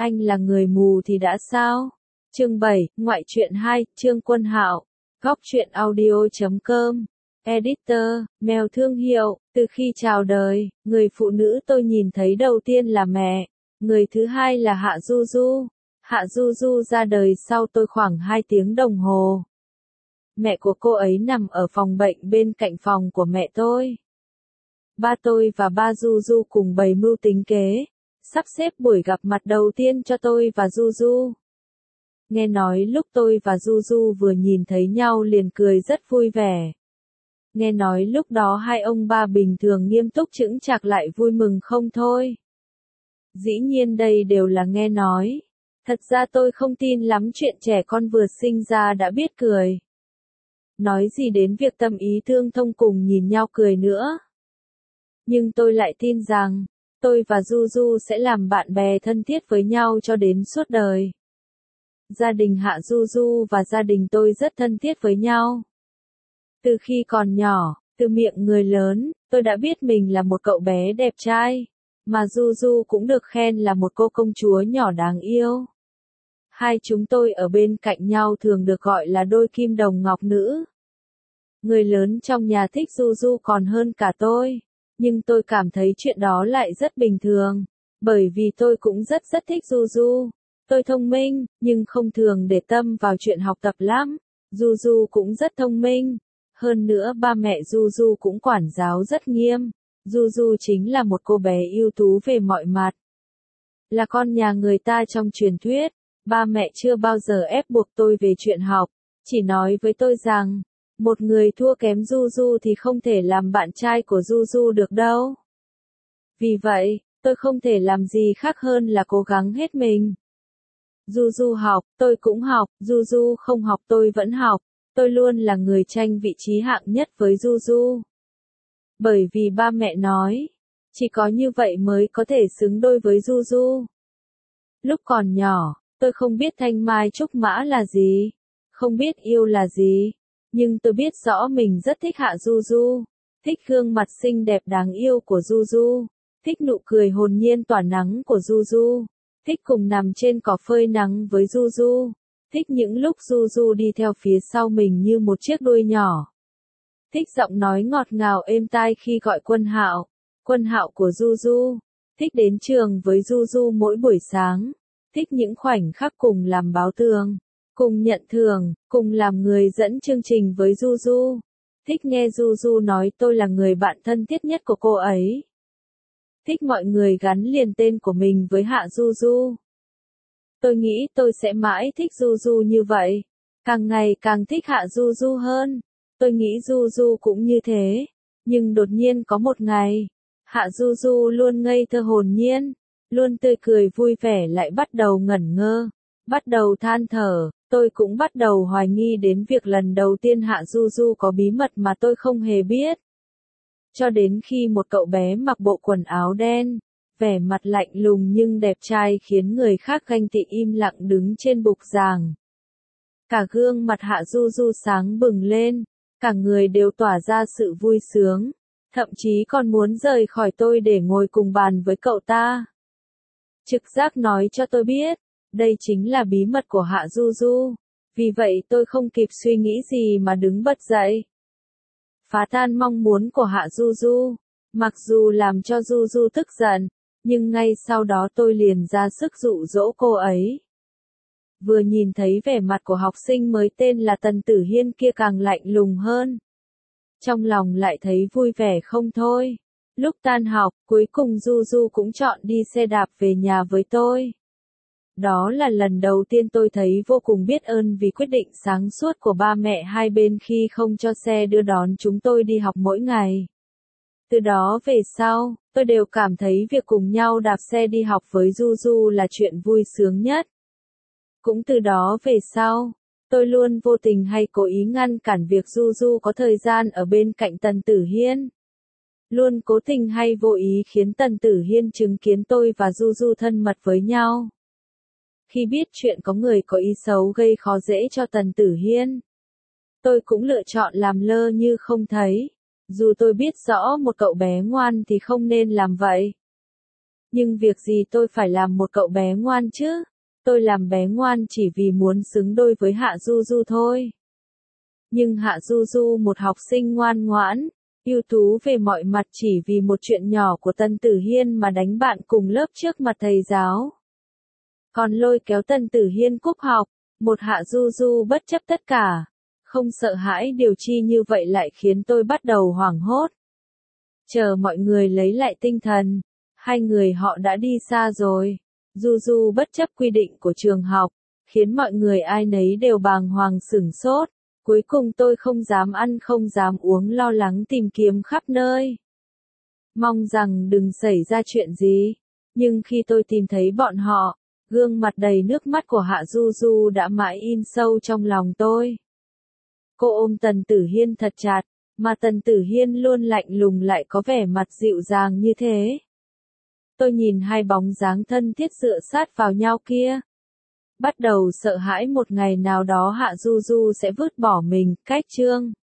Anh là người mù thì đã sao? Chương 7, Ngoại truyện 2, Trương Quân Hạo. Góc truyện audio.com. Editor, Mèo thương hiệu. Từ khi chào đời, người phụ nữ tôi nhìn thấy đầu tiên là mẹ. Người thứ hai là Hạ Du Du. Hạ Du Du ra đời sau tôi khoảng 2 tiếng đồng hồ. Mẹ của cô ấy nằm ở phòng bệnh bên cạnh phòng của mẹ tôi. Ba tôi và ba Du Du cùng bày mưu tính kế, sắp xếp buổi gặp mặt đầu tiên cho tôi và Du Du. Nghe nói lúc tôi và Du Du vừa nhìn thấy nhau liền cười rất vui vẻ. Nghe nói lúc đó hai ông ba bình thường nghiêm túc chững chạc lại vui mừng không thôi. Dĩ nhiên đây đều là nghe nói. Thật ra tôi không tin lắm chuyện trẻ con vừa sinh ra đã biết cười. Nói gì đến việc tâm ý tương thông cùng nhìn nhau cười nữa. Nhưng tôi lại tin rằng, tôi và Du Du sẽ làm bạn bè thân thiết với nhau cho đến suốt đời. Gia đình Hạ Du Du và gia đình tôi rất thân thiết với nhau. Từ khi còn nhỏ, từ miệng người lớn, tôi đã biết mình là một cậu bé đẹp trai, mà Du Du cũng được khen là một cô công chúa nhỏ đáng yêu. Hai chúng tôi ở bên cạnh nhau thường được gọi là đôi kim đồng ngọc nữ. Người lớn trong nhà thích Du Du còn hơn cả tôi, nhưng tôi cảm thấy chuyện đó lại rất bình thường, bởi vì tôi cũng rất thích Du Du. Tôi thông minh, nhưng không thường để tâm vào chuyện học tập lắm. Du Du cũng rất thông minh. Hơn nữa ba mẹ Du Du cũng quản giáo rất nghiêm. Du Du chính là một cô bé ưu tú về mọi mặt. Là con nhà người ta trong truyền thuyết, ba mẹ chưa bao giờ ép buộc tôi về chuyện học, chỉ nói với tôi rằng, một người thua kém Du Du thì không thể làm bạn trai của Du Du được đâu. Vì vậy, tôi không thể làm gì khác hơn là cố gắng hết mình. Du Du học, tôi cũng học, Du Du không học tôi vẫn học, tôi luôn là người tranh vị trí hạng nhất với Du Du. Bởi vì ba mẹ nói, chỉ có như vậy mới có thể xứng đôi với Du Du. Lúc còn nhỏ, tôi không biết thanh mai trúc mã là gì, không biết yêu là gì, nhưng tôi biết rõ mình rất thích Hạ Du Du, thích gương mặt xinh đẹp đáng yêu của Du Du, thích nụ cười hồn nhiên tỏa nắng của Du Du. Thích cùng nằm trên cỏ phơi nắng với Du Du. Thích những lúc Du Du đi theo phía sau mình như một chiếc đuôi nhỏ. Thích giọng nói ngọt ngào êm tai khi gọi Quân Hạo của Du Du. Thích đến trường với Du Du mỗi buổi sáng. Thích những khoảnh khắc cùng làm báo tường, cùng nhận thưởng, cùng làm người dẫn chương trình với Du Du. Thích nghe Du Du nói tôi là người bạn thân thiết nhất của cô ấy. Thích mọi người gắn liền tên của mình với Hạ Du Du. Tôi nghĩ tôi sẽ mãi thích Du Du như vậy. Càng ngày càng thích Hạ Du Du hơn. Tôi nghĩ Du Du cũng như thế. Nhưng đột nhiên có một ngày, Hạ Du Du luôn ngây thơ hồn nhiên, luôn tươi cười vui vẻ lại bắt đầu ngẩn ngơ, bắt đầu than thở. Tôi cũng bắt đầu hoài nghi đến việc lần đầu tiên Hạ Du Du có bí mật mà tôi không hề biết. Cho đến khi một cậu bé mặc bộ quần áo đen, vẻ mặt lạnh lùng nhưng đẹp trai khiến người khác ganh tị im lặng đứng trên bục giảng. Cả gương mặt Hạ Du Du sáng bừng lên, cả người đều tỏa ra sự vui sướng, thậm chí còn muốn rời khỏi tôi để ngồi cùng bàn với cậu ta. Trực giác nói cho tôi biết, đây chính là bí mật của Hạ Du Du, vì vậy tôi không kịp suy nghĩ gì mà đứng bật dậy. Phá tan mong muốn của Hạ Du Du, mặc dù làm cho Du Du tức giận, nhưng ngay sau đó tôi liền ra sức dụ dỗ cô ấy. Vừa nhìn thấy vẻ mặt của học sinh mới tên là Tần Tử Hiên kia càng lạnh lùng hơn. Trong lòng lại thấy vui vẻ không thôi. Lúc tan học, cuối cùng Du Du cũng chọn đi xe đạp về nhà với tôi. Đó là lần đầu tiên tôi thấy vô cùng biết ơn vì quyết định sáng suốt của ba mẹ hai bên khi không cho xe đưa đón chúng tôi đi học mỗi ngày. Từ đó về sau, tôi đều cảm thấy việc cùng nhau đạp xe đi học với Du Du là chuyện vui sướng nhất. Cũng từ đó về sau, tôi luôn vô tình hay cố ý ngăn cản việc Du Du có thời gian ở bên cạnh Tần Tử Hiên. Luôn cố tình hay vô ý khiến Tần Tử Hiên chứng kiến tôi và Du Du thân mật với nhau. Khi biết chuyện có người có ý xấu gây khó dễ cho Tần Tử Hiên, tôi cũng lựa chọn làm lơ như không thấy. Dù tôi biết rõ một cậu bé ngoan thì không nên làm vậy. Nhưng việc gì tôi phải làm một cậu bé ngoan chứ? Tôi làm bé ngoan chỉ vì muốn xứng đôi với Hạ Du Du thôi. Nhưng Hạ Du Du một học sinh ngoan ngoãn, ưu tú về mọi mặt chỉ vì một chuyện nhỏ của Tần Tử Hiên mà đánh bạn cùng lớp trước mặt thầy giáo. Còn lôi kéo Tần Tử Hiên cúp học, một Hạ Du Du bất chấp tất cả. Không sợ hãi điều chi như vậy lại khiến tôi bắt đầu hoảng hốt. Chờ mọi người lấy lại tinh thần, hai người họ đã đi xa rồi. Du Du bất chấp quy định của trường học, khiến mọi người ai nấy đều bàng hoàng sửng sốt. Cuối cùng tôi không dám ăn không dám uống lo lắng tìm kiếm khắp nơi. Mong rằng đừng xảy ra chuyện gì. Nhưng khi tôi tìm thấy bọn họ, gương mặt đầy nước mắt của Hạ Du Du đã mãi in sâu trong lòng tôi. Cô ôm Tần Tử Hiên thật chặt, mà Tần Tử Hiên luôn lạnh lùng lại có vẻ mặt dịu dàng như thế. Tôi nhìn hai bóng dáng thân thiết dựa sát vào nhau kia. Bắt đầu sợ hãi một ngày nào đó Hạ Du Du sẽ vứt bỏ mình, cách chương.